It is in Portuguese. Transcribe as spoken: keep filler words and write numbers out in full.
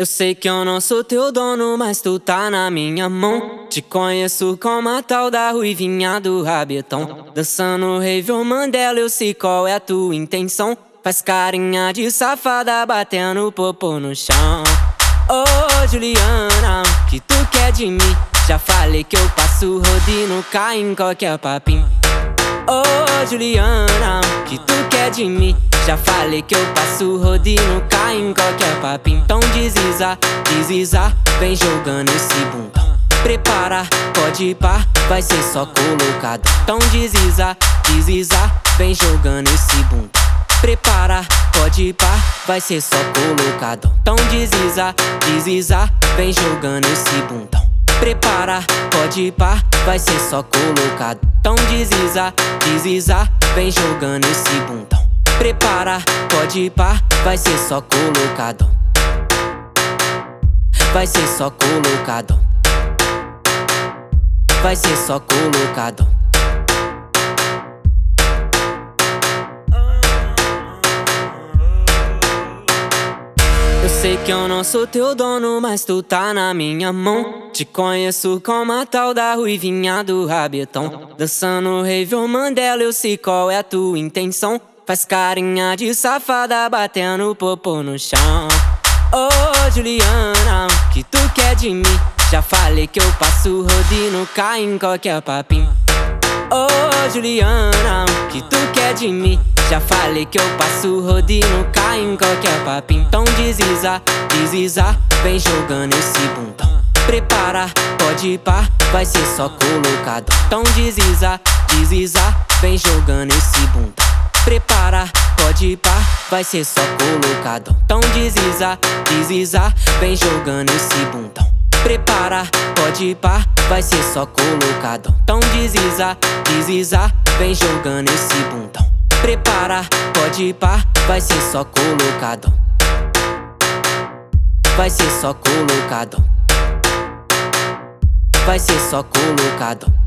Eu sei que eu não sou teu dono, mas tu tá na minha mão. Te conheço como a tal da ruivinha do rabetão. Dançando rave ou Mandela, eu sei qual é a tua intenção. Faz carinha de safada, batendo popô no chão. Ô oh, Juliana, que tu quer de mim? Já falei que eu passo rodinho, cai em qualquer papinho. Ô oh, Juliana, que tu quer de mim? Já falei que eu passo rodinho, cai em qualquer papinho. Então desliza, desliza, vem jogando esse bundão. Prepara, pode ir pá, vai ser só colocado. Então desliza, desliza, vem jogando esse bundão. Prepara, pode ir pá, vai ser só colocado. Então desliza, desliza, vem jogando esse bundão. Prepara, pode ir pá, vai ser só colocado. Então desliza, desliza, vem jogando esse bundão. Prepara, pode ir pá, vai ser só colocado. Vai ser só colocado. Vai ser só colocado. Eu sei que eu não sou teu dono, mas tu tá na minha mão. Te conheço como a tal da ruivinha do rabetão. Dançando rave ou Mandela, eu sei qual é a tua intenção. Faz carinha de safada, batendo popô no chão. Ô oh, Juliana, que tu quer de mim? Já falei que eu passo rodinho, cai em qualquer papinho. Ô oh, Juliana, que tu quer de mim? Já falei que eu passo rodinho, cai em qualquer papinho. Então desliza, desliza, vem jogando esse bundão. Prepara, pode ir pá, vai ser só colocado. Então desliza, desliza, vem jogando esse bundão. Prepara, pode ir pá, vai ser só colocado. Então desliza, desliza, vem jogando esse bundão. Prepara, pode ir pá, vai ser só colocado. Então desliza, desliza, vem jogando esse bundão. Prepara, pode ir pá, vai ser só colocado. Vai ser só colocado. Vai ser só colocado.